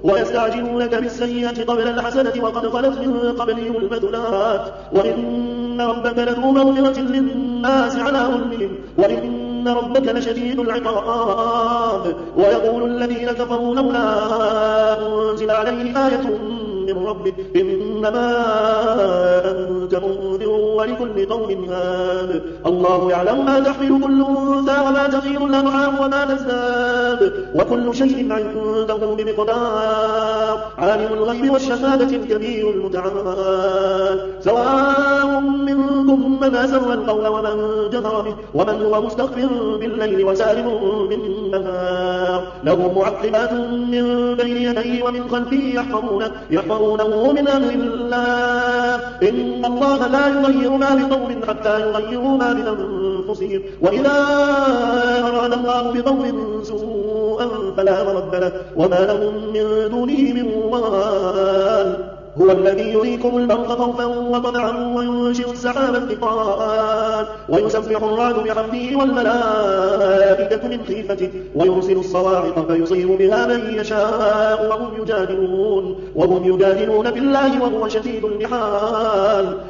ويستعجلونك بالسيئة قبل الحسنة وقد خلت من قبلهم المثلات وإن ربك لذو مغفرة للناس على ظلمهم وإن ربك لشديد العقاب ويقول الذين كفروا لولا أنزل عليه آية من ربه إنما أنت منذر ولكل قوم هاد الله يعلم ما تحمل كل أنثى وما تغير الأرحام وما تزداد وكل شيء عنده بمقدار عالم الغيب والشهادة الكبير المتعال سواء منكم من أسر القول ومن جهر به ومن هو مستخف بالليل وسارب بالنهار له معقبات من بين يديه ومن خلفه يحفظونه من أمر الله إن الله لا يغير ما بقوم حتى يغيروا ما بأنفسهم وإذا أراد الله بقوم سوءا فلا مرد له وما لهم من دونه من وال هو الذي يريكم البرق خوفا وطمعا وينشئ السحاب الثقال ويسبح الرعد بحمده والملائكة من خيفته ويرسل الصواعق فيصيب بها من يشاء وهم يجادلون في الله وهو شديد المحال